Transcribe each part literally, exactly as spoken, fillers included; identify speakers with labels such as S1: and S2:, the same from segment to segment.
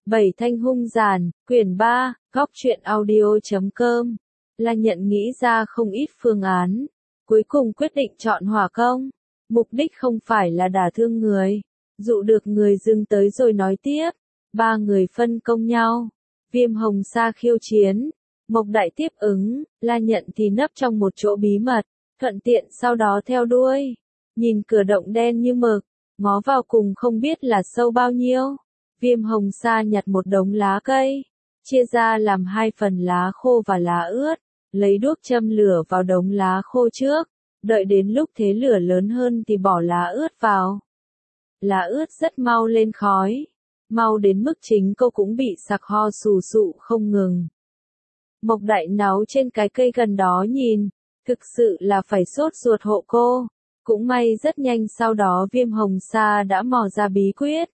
S1: Bảy thanh hung giàn, quyển ba, góc truyện audio chấm com. La Nhận nghĩ ra không ít phương án, cuối cùng quyết định chọn hỏa công. Mục đích không phải là đả thương người, dụ được người dừng tới rồi nói tiếp. Ba người phân công nhau, Viêm Hồng Sa khiêu chiến, Mộc Đại tiếp ứng, La Nhận thì nấp trong một chỗ bí mật, thuận tiện sau đó theo đuôi. Nhìn cửa động đen như mực, ngó vào cùng không biết là sâu bao nhiêu. Viêm Hồng Sa nhặt một đống lá cây, chia ra làm hai phần lá khô và lá ướt, lấy đuốc châm lửa vào đống lá khô trước, đợi đến lúc thế lửa lớn hơn thì bỏ lá ướt vào. Lá ướt rất mau lên khói, mau đến mức chính cô cũng bị sặc ho sù sụ không ngừng. Mộc Đại náu trên cái cây gần đó nhìn, thực sự là phải sốt ruột hộ cô. Cũng may rất nhanh sau đó Viêm Hồng Sa đã mò ra bí quyết.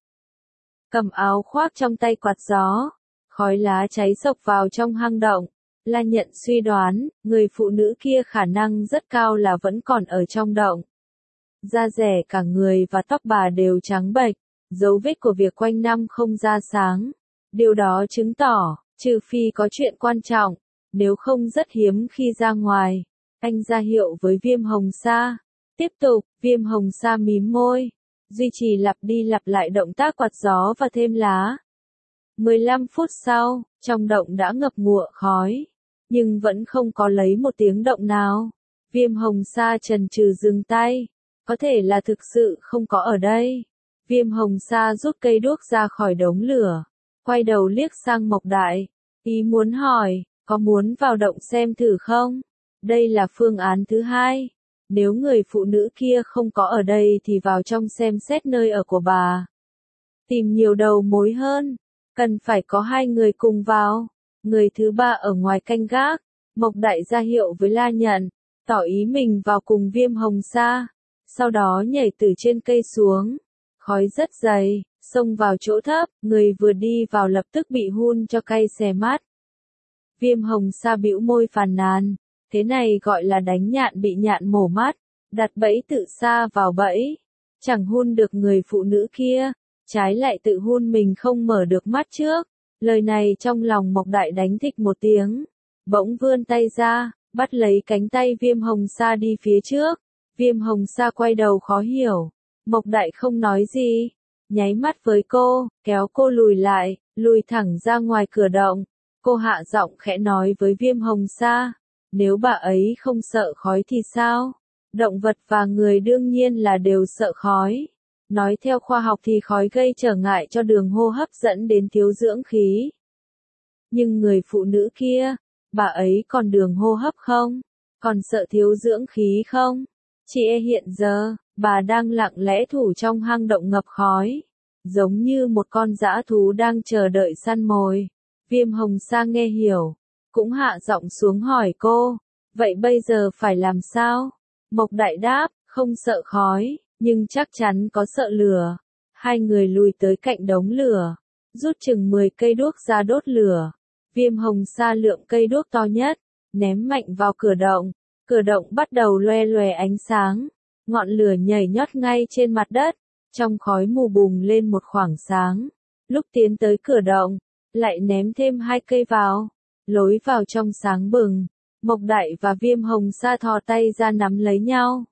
S1: Cầm áo khoác trong tay quạt gió, khói lá cháy xộc vào trong hang động. La Nhận suy đoán, người phụ nữ kia khả năng rất cao là vẫn còn ở trong động. Da rẻ cả người và tóc bà đều trắng bệch, dấu vết của việc quanh năm không ra sáng. Điều đó chứng tỏ, trừ phi có chuyện quan trọng, nếu không rất hiếm khi ra ngoài. Anh ra hiệu với Viêm Hồng Sa. Tiếp tục, Viêm Hồng Sa mím môi, duy trì lặp đi lặp lại động tác quạt gió và thêm lá. mười lăm phút sau, trong động đã ngập ngụa khói, nhưng vẫn không có lấy một tiếng động nào. Viêm Hồng Sa chần chừ dừng tay, có thể là thực sự không có ở đây. Viêm Hồng Sa rút cây đuốc ra khỏi đống lửa, quay đầu liếc sang Mộc Đại, ý muốn hỏi, có muốn vào động xem thử không? Đây là phương án thứ hai. Nếu người phụ nữ kia không có ở đây thì vào trong xem xét nơi ở của bà. Tìm nhiều đầu mối hơn, cần phải có hai người cùng vào. Người thứ ba ở ngoài canh gác. Mộc Đại ra hiệu với La Nhận, tỏ ý mình vào cùng Viêm Hồng Sa. Sau đó nhảy từ trên cây xuống. Khói rất dày, xông vào chỗ thấp, người vừa đi vào lập tức bị hun cho cay xè mắt. Viêm Hồng Sa bĩu môi phàn nàn. Thế này gọi là đánh nhạn bị nhạn mổ mắt, đặt bẫy tự sa vào bẫy. Chẳng hun được người phụ nữ kia, trái lại tự hun mình không mở được mắt trước. Lời này trong lòng Mộc Đại đánh thịch một tiếng, bỗng vươn tay ra, bắt lấy cánh tay Viêm Hồng Sa đi phía trước. Viêm Hồng Sa quay đầu khó hiểu, Mộc Đại không nói gì, nháy mắt với cô, kéo cô lùi lại, lùi thẳng ra ngoài cửa động. Cô hạ giọng khẽ nói với Viêm Hồng Sa. Nếu bà ấy không sợ khói thì sao? Động vật và người đương nhiên là đều sợ khói. Nói theo khoa học thì khói gây trở ngại cho đường hô hấp dẫn đến thiếu dưỡng khí. Nhưng người phụ nữ kia, bà ấy còn đường hô hấp không? Còn sợ thiếu dưỡng khí không? Chỉ e hiện giờ, bà đang lặng lẽ thủ trong hang động ngập khói. Giống như một con dã thú đang chờ đợi săn mồi. Viêm Hồng Sa nghe hiểu. Cũng hạ giọng xuống hỏi cô, vậy bây giờ phải làm sao? Mộc Đại đáp, không sợ khói, nhưng chắc chắn có sợ lửa. Hai người lùi tới cạnh đống lửa, rút chừng mười cây đuốc ra đốt lửa. Viêm Hồng Sa lượm cây đuốc to nhất, ném mạnh vào cửa động. Cửa động bắt đầu loe loe ánh sáng, ngọn lửa nhảy nhót ngay trên mặt đất, trong khói mù bùng lên một khoảng sáng. Lúc tiến tới cửa động, lại ném thêm hai cây vào. Lối vào trong sáng bừng, Mộc Đại và Viêm Hồng Sa thò tay ra nắm lấy nhau.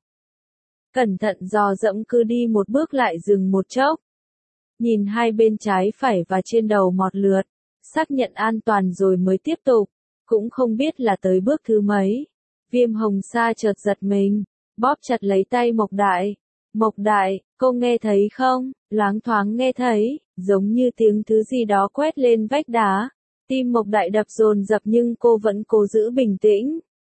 S1: Cẩn thận dò dẫm cứ đi một bước lại dừng một chốc. Nhìn hai bên trái phải và trên đầu một lượt, xác nhận an toàn rồi mới tiếp tục, cũng không biết là tới bước thứ mấy. Viêm Hồng Sa chợt giật mình, bóp chặt lấy tay Mộc Đại. Mộc Đại, cô nghe thấy không? Loáng thoáng nghe thấy, giống như tiếng thứ gì đó quét lên vách đá. Tim Mộc Đại đập dồn dập nhưng cô vẫn cố giữ bình tĩnh.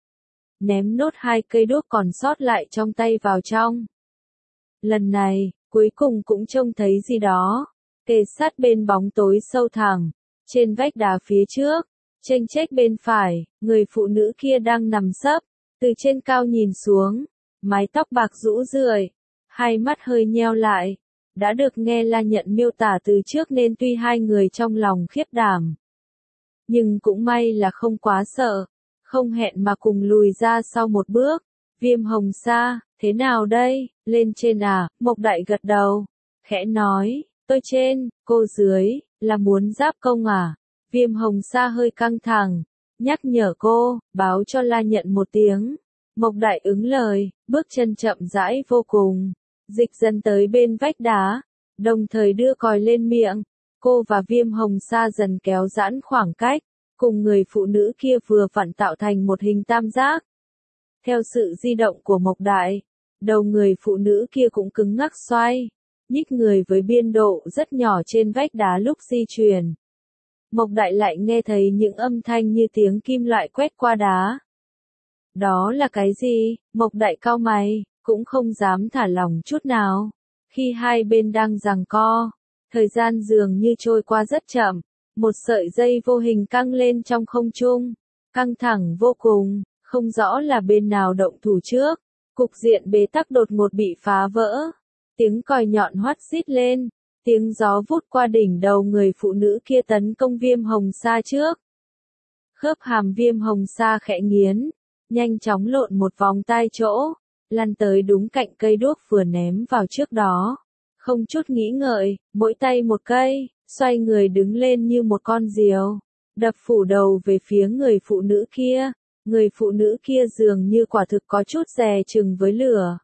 S1: Ném nốt hai cây đuốc còn sót lại trong tay vào trong. Lần này, cuối cùng cũng trông thấy gì đó. Kề sát bên bóng tối sâu thẳm, trên vách đá phía trước, chênh chếch bên phải, người phụ nữ kia đang nằm sấp, từ trên cao nhìn xuống, mái tóc bạc rũ rượi, hai mắt hơi nheo lại. Đã được nghe La Nhận miêu tả từ trước nên tuy hai người trong lòng khiếp đảm. Nhưng cũng may là không quá sợ, không hẹn mà cùng lùi ra sau một bước. Viêm Hồng Sa, thế nào đây, lên trên à? Mộc Đại gật đầu, khẽ nói, tôi trên, cô dưới. là muốn giáp công à? Viêm Hồng Sa hơi căng thẳng, nhắc nhở cô, báo cho La Nhận một tiếng. Mộc Đại ứng lời, bước chân chậm rãi vô cùng, dịch dần tới bên vách đá, đồng thời đưa còi lên miệng. Cô và Viêm Hồng Sa dần kéo giãn khoảng cách, cùng người phụ nữ kia vừa vặn tạo thành một hình tam giác. Theo sự di động của Mộc Đại, đầu người phụ nữ kia cũng cứng ngắc xoay, nhích người với biên độ rất nhỏ trên vách đá lúc di chuyển. Mộc Đại lại nghe thấy những âm thanh như tiếng kim loại quét qua đá. Đó là cái gì? Mộc Đại cau mày, cũng không dám thả lỏng chút nào. Khi hai bên đang giằng co, thời gian dường như trôi qua rất chậm, một sợi dây vô hình căng lên trong không trung, căng thẳng vô cùng, không rõ là bên nào động thủ trước. Cục diện bế tắc đột ngột bị phá vỡ. Tiếng còi nhọn hoắt rít lên, tiếng gió vút qua đỉnh đầu người phụ nữ kia tấn công Viêm Hồng Sa trước. Khớp hàm Viêm Hồng Sa khẽ nghiến, nhanh chóng lộn một vòng tai chỗ, lăn tới đúng cạnh cây đuốc vừa ném vào trước đó. Không chút nghĩ ngợi, mỗi tay một cây, xoay người đứng lên như một con diều, đập phủ đầu về phía người phụ nữ kia. Người phụ nữ kia dường như quả thực có chút dè chừng với lửa.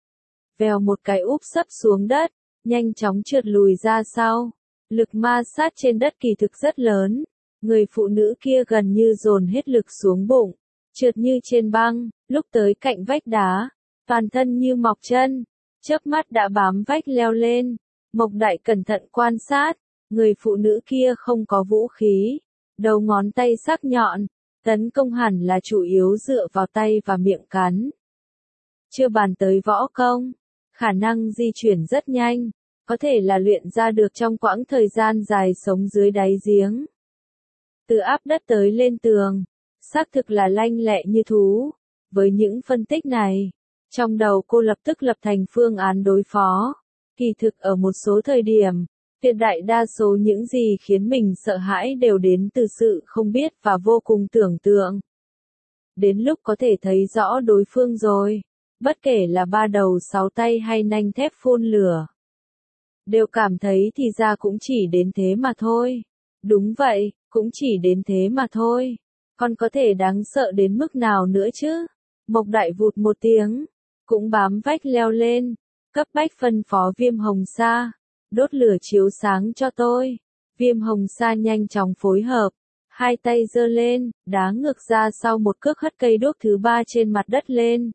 S1: Vèo một cái úp sấp xuống đất, nhanh chóng trượt lùi ra sau. Lực ma sát trên đất kỳ thực rất lớn. Người phụ nữ kia gần như dồn hết lực xuống bụng, trượt như trên băng, lúc tới cạnh vách đá, toàn thân như mọc chân, chớp mắt đã bám vách leo lên. Mộc Đại cẩn thận quan sát, người phụ nữ kia không có vũ khí, đầu ngón tay sắc nhọn. Tấn công hẳn là chủ yếu dựa vào tay và miệng cắn. Chưa bàn tới võ công, khả năng di chuyển rất nhanh, có thể là luyện ra được trong quãng thời gian dài sống dưới đáy giếng. Từ áp đất tới lên tường, xác thực là lanh lẹ như thú. Với những phân tích này, trong đầu cô lập tức lập thành phương án đối phó. Kỳ thực ở một số thời điểm, tuyệt đại đa số những gì khiến mình sợ hãi đều đến từ sự không biết và vô cùng tưởng tượng. Đến lúc có thể thấy rõ đối phương rồi, bất kể là ba đầu sáu tay hay nanh thép phun lửa, đều cảm thấy thì ra cũng chỉ đến thế mà thôi. Đúng vậy, cũng chỉ đến thế mà thôi. Còn có thể đáng sợ đến mức nào nữa chứ? Mộc Đại vụt một tiếng, cũng bám vách leo lên, cấp bách phân phó Viêm Hồng Sa. Đốt lửa chiếu sáng cho tôi. Viêm Hồng Sa nhanh chóng phối hợp, hai tay giơ lên, đá ngược ra sau một cước hất cây đuốc thứ ba trên mặt đất lên.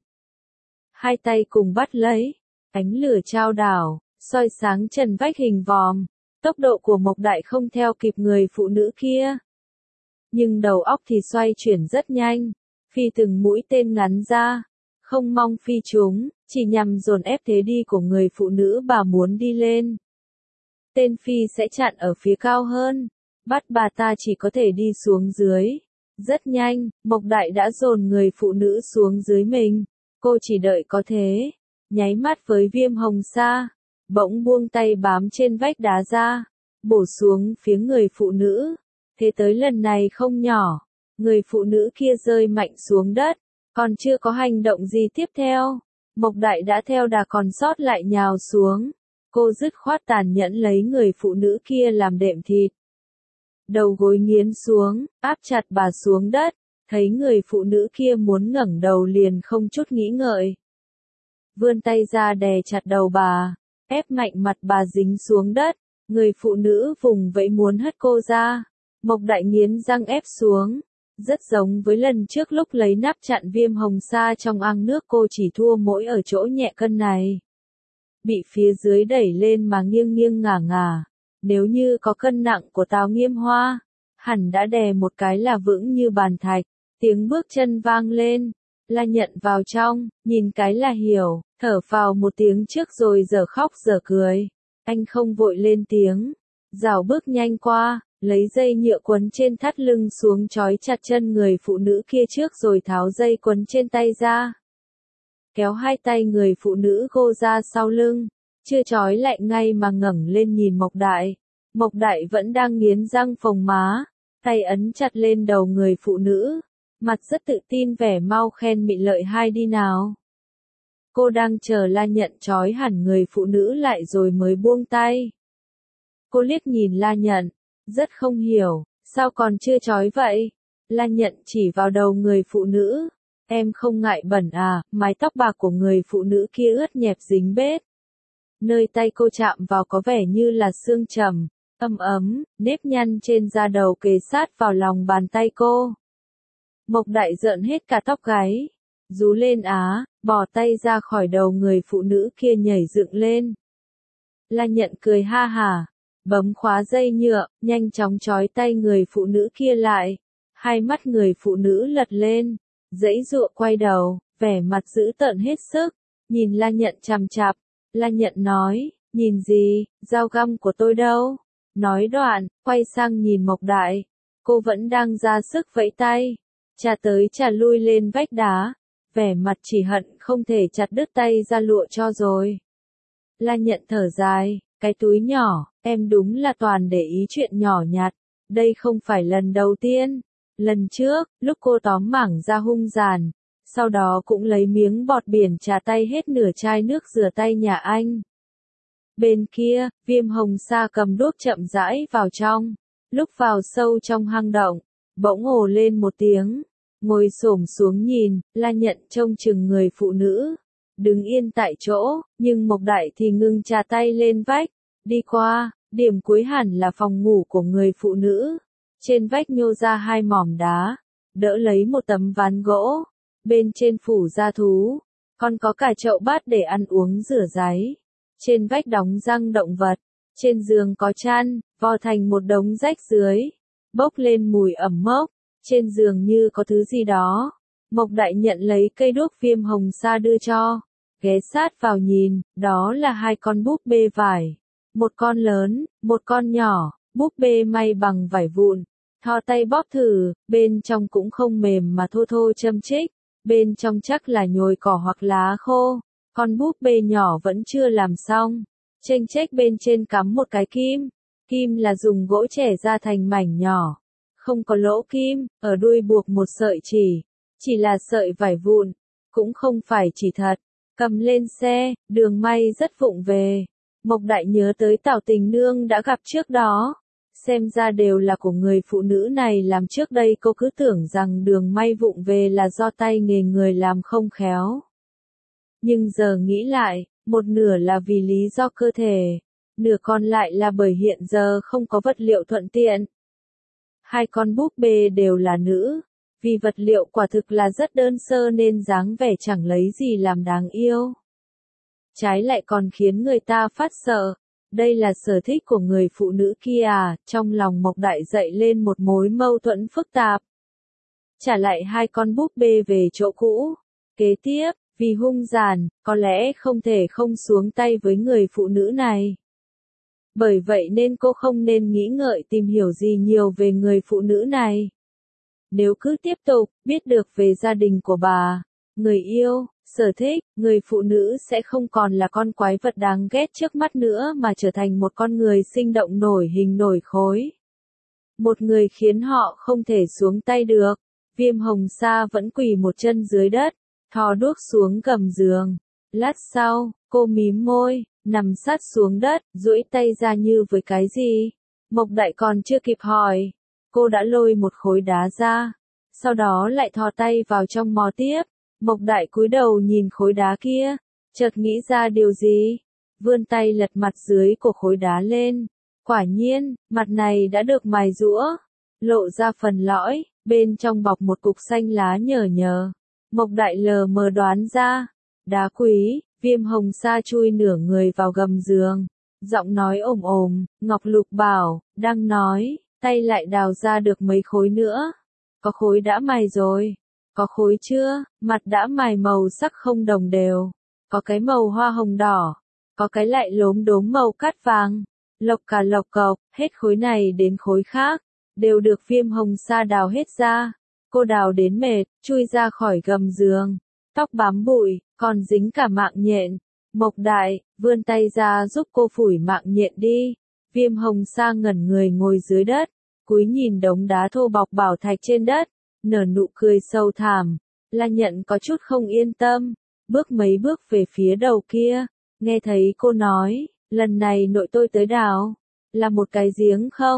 S1: Hai tay cùng bắt lấy, ánh lửa trao đảo, soi sáng trần vách hình vòm. Tốc độ của Mộc Đại không theo kịp người phụ nữ kia, nhưng đầu óc thì xoay chuyển rất nhanh, phi từng mũi tên ngắn ra, không mong phi chúng, chỉ nhằm dồn ép thế đi của người phụ nữ bà muốn đi lên. Tên phi sẽ chặn ở phía cao hơn, bắt bà ta chỉ có thể đi xuống dưới. Rất nhanh, Mộc Đại đã dồn người phụ nữ xuống dưới mình, cô chỉ đợi có thế, nháy mắt với Viêm Hồng Sa, bỗng buông tay bám trên vách đá ra, bổ xuống phía người phụ nữ. Thế tới lần này không nhỏ, người phụ nữ kia rơi mạnh xuống đất, còn chưa có hành động gì tiếp theo, Mộc Đại đã theo đà còn sót lại nhào xuống. Cô dứt khoát tàn nhẫn lấy người phụ nữ kia làm đệm thịt. Đầu gối nghiến xuống, áp chặt bà xuống đất, thấy người phụ nữ kia muốn ngẩng đầu liền không chút nghĩ ngợi. Vươn tay ra đè chặt đầu bà, ép mạnh mặt bà dính xuống đất, người phụ nữ vùng vẫy muốn hất cô ra. Mộc Đại nghiến răng ép xuống, rất giống với lần trước lúc lấy nắp chặn Viêm Hồng Sa trong ăng nước, cô chỉ thua mỗi ở chỗ nhẹ cân này. Bị phía dưới đẩy lên mà nghiêng nghiêng ngả ngả, nếu như có cân nặng của Tào Nghiêm Hoa, hẳn đã đè một cái là vững như bàn thạch. Tiếng bước chân vang lên, La Nhận vào trong, nhìn cái là hiểu, thở phào một tiếng trước rồi giờ khóc giờ cười. Anh không vội lên tiếng, rảo bước nhanh qua, lấy dây nhựa quấn trên thắt lưng xuống trói chặt chân người phụ nữ kia trước rồi tháo dây quấn trên tay ra. Kéo hai tay người phụ nữ cô ra sau lưng, chưa trói lại ngay mà ngẩng lên nhìn Mộc Đại. Mộc Đại vẫn đang nghiến răng phồng má, tay ấn chặt lên đầu người phụ nữ, mặt rất tự tin vẻ mau khen mị lợi hai đi nào. Cô đang chờ La Nhận trói hẳn người phụ nữ lại rồi mới buông tay. Cô liếc nhìn La Nhận, Rất không hiểu, sao còn chưa trói vậy? La Nhận chỉ vào đầu người phụ nữ. Em không ngại bẩn à, mái tóc bạc của người phụ nữ kia ướt nhẹp dính bết. Nơi tay cô chạm vào có vẻ như là xương trầm, ấm ấm, nếp nhăn trên da đầu kề sát vào lòng bàn tay cô. Mộc Đại rợn hết cả tóc gáy, rú lên á, bỏ tay ra khỏi đầu người phụ nữ kia nhảy dựng lên. La Nhận cười ha hả, bấm khóa dây nhựa, nhanh chóng trói tay người phụ nữ kia lại. Hai mắt người phụ nữ lật lên, giãy giụa quay đầu, vẻ mặt dữ tợn hết sức, nhìn La Nhận chằm chằm. La Nhận nói, nhìn gì, dao găm của tôi đâu? Nói đoạn, quay sang nhìn Mộc Đại, cô vẫn đang ra sức vẫy tay, chà tới chà lui lên vách đá, vẻ mặt chỉ hận không thể chặt đứt tay ra lụa cho rồi. La Nhận thở dài, cái túi nhỏ, em đúng là toàn để ý chuyện nhỏ nhặt, đây không phải lần đầu tiên. Lần trước, lúc cô tóm mảng ra hung dàn, sau đó cũng lấy miếng bọt biển trà tay hết nửa chai nước rửa tay nhà anh. Bên kia, Viêm Hồng Sa cầm đuốc chậm rãi vào trong, lúc vào sâu trong hang động, bỗng ồ lên một tiếng, ngồi xổm xuống nhìn, La Nhận trông chừng người phụ nữ, đứng yên tại chỗ, nhưng Mộc Đại thì ngưng trà tay lên vách, đi qua, điểm cuối hẳn là phòng ngủ của người phụ nữ. Trên vách nhô ra hai mỏm đá, đỡ lấy một tấm ván gỗ, bên trên phủ da thú, còn có cả chậu bát để ăn uống rửa ráy. Trên vách đóng răng động vật, trên giường có chăn, vò thành một đống rách dưới, bốc lên mùi ẩm mốc, trên giường như có thứ gì đó. Mộc Đại nhận lấy cây đuốc Viêm Hồng Sa đưa cho, ghé sát vào nhìn, đó là hai con búp bê vải, một con lớn, một con nhỏ, búp bê may bằng vải vụn. Thò tay bóp thử, bên trong cũng không mềm mà thô thô châm chích, bên trong chắc là nhồi cỏ hoặc lá khô, con búp bê nhỏ vẫn chưa làm xong, chênh chếch bên trên cắm một cái kim, kim là dùng gỗ chẻ ra thành mảnh nhỏ, không có lỗ kim, ở đuôi buộc một sợi chỉ, chỉ là sợi vải vụn, cũng không phải chỉ thật, cầm lên xe, Đường May rất vụng về. Mộc Đại nhớ tới Tào Tình Nương đã gặp trước đó. Xem ra đều là của người phụ nữ này làm trước đây, cô cứ tưởng rằng Đường May vụng về là do tay nghề người làm không khéo. Nhưng giờ nghĩ lại, một nửa là vì lý do cơ thể, nửa còn lại là bởi hiện giờ không có vật liệu thuận tiện. Hai con búp bê đều là nữ, vì vật liệu quả thực là rất đơn sơ nên dáng vẻ chẳng lấy gì làm đáng yêu. Trái lại còn khiến người ta phát sợ. Đây là sở thích của người phụ nữ kia à, trong lòng Mộc Đại dậy lên một mối mâu thuẫn phức tạp. Trả lại hai con búp bê về chỗ cũ. Kế tiếp, vì hung dàn, có lẽ không thể không xuống tay với người phụ nữ này. Bởi vậy nên cô không nên nghĩ ngợi tìm hiểu gì nhiều về người phụ nữ này. Nếu cứ tiếp tục, biết được về gia đình của bà, người yêu, sở thích, người phụ nữ sẽ không còn là con quái vật đáng ghét trước mắt nữa mà trở thành một con người sinh động nổi hình nổi khối. Một người khiến họ không thể xuống tay được. Viêm Hồng Sa vẫn quỳ một chân dưới đất, thò đuốc xuống gầm giường. Lát sau, cô mím môi, nằm sát xuống đất, duỗi tay ra như với cái gì. Mộc Đại còn chưa kịp hỏi, cô đã lôi một khối đá ra, sau đó lại thò tay vào trong mò tiếp. Mộc Đại cúi đầu nhìn khối đá kia, chợt nghĩ ra điều gì, vươn tay lật mặt dưới của khối đá lên. Quả nhiên, mặt này đã được mài giũa, lộ ra phần lõi, bên trong bọc một cục xanh lá nhờ nhờ. Mộc Đại lờ mờ đoán ra, đá quý. Viêm Hồng Sa chui nửa người vào gầm giường, giọng nói ồm ồm, Ngọc Lục bảo, đang nói, tay lại đào ra được mấy khối nữa. Có khối đã mài rồi. Có khối chưa, mặt đã mài màu sắc không đồng đều. Có cái màu hoa hồng đỏ, có cái lại lốm đốm màu cát vàng. Lộc cả lộc cộc, hết khối này đến khối khác, đều được Viêm Hồng Sa đào hết ra. Cô đào đến mệt, chui ra khỏi gầm giường. Tóc bám bụi, còn dính cả mạng nhện. Mộc Đại, vươn tay ra giúp cô phủi mạng nhện đi. Viêm Hồng Sa ngẩn người ngồi dưới đất, cúi nhìn đống đá thô bọc bảo thạch trên đất, nở nụ cười sâu thẳm. La Nhận có chút không yên tâm, bước mấy bước về phía đầu kia, nghe thấy cô nói, lần này nội tôi tới đào, là một cái giếng không?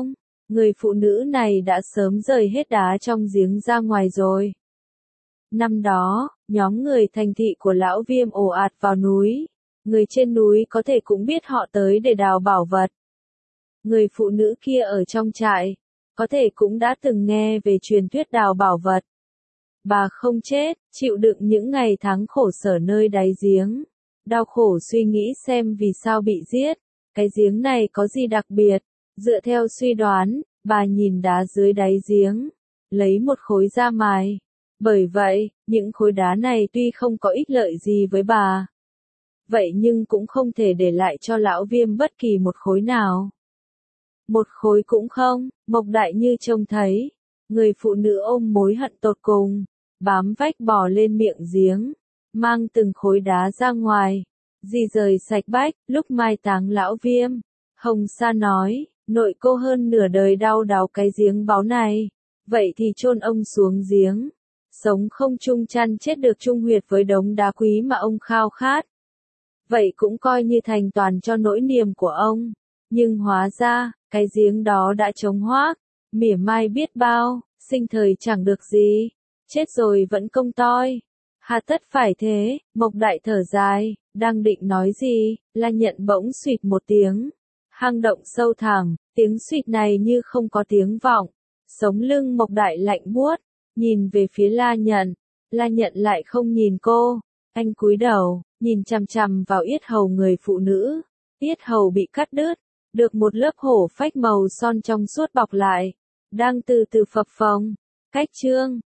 S1: Người phụ nữ này đã sớm rời hết đá trong giếng ra ngoài rồi. Năm đó, nhóm người thành thị của Lão Viêm ồ ạt vào núi. Người trên núi có thể cũng biết họ tới để đào bảo vật. Người phụ nữ kia ở trong trại, có thể cũng đã từng nghe về truyền thuyết đào bảo vật. Bà không chết, chịu đựng những ngày tháng khổ sở nơi đáy giếng. Đau khổ suy nghĩ xem vì sao bị giết. Cái giếng này có gì đặc biệt? Dựa theo suy đoán, bà nhìn đá dưới đáy giếng, lấy một khối ra mài. Bởi vậy, những khối đá này tuy không có ích lợi gì với bà, vậy nhưng cũng không thể để lại cho Lão Viêm bất kỳ một khối nào. Một khối cũng không, Mộc Đại Như trông thấy. Người phụ nữ ôm mối hận tột cùng, bám vách bò lên miệng giếng, mang từng khối đá ra ngoài, di rời sạch bách, lúc mai táng Lão Viêm. Hồng Sa nói, nội cô hơn nửa đời đau đáu cái giếng báu này, vậy thì chôn ông xuống giếng, sống không chung chăn chết được chung huyệt với đống đá quý mà ông khao khát. Vậy cũng coi như thành toàn cho nỗi niềm của ông, nhưng hóa ra, cái giếng đó đã trống hoác, mỉa mai biết bao, sinh thời chẳng được gì, chết rồi vẫn công toi. Hà tất phải thế, Mộc Đại thở dài, đang định nói gì, La Nhận bỗng suýt một tiếng. Hang động sâu thẳm, tiếng suýt này như không có tiếng vọng. Sống lưng Mộc Đại lạnh buốt, nhìn về phía La Nhận. La Nhận lại không nhìn cô, anh cúi đầu, nhìn chằm chằm vào yết hầu người phụ nữ. Yết hầu bị cắt đứt, được một lớp hổ phách màu son trong suốt bọc lại, đang từ từ phập phồng. Cách chương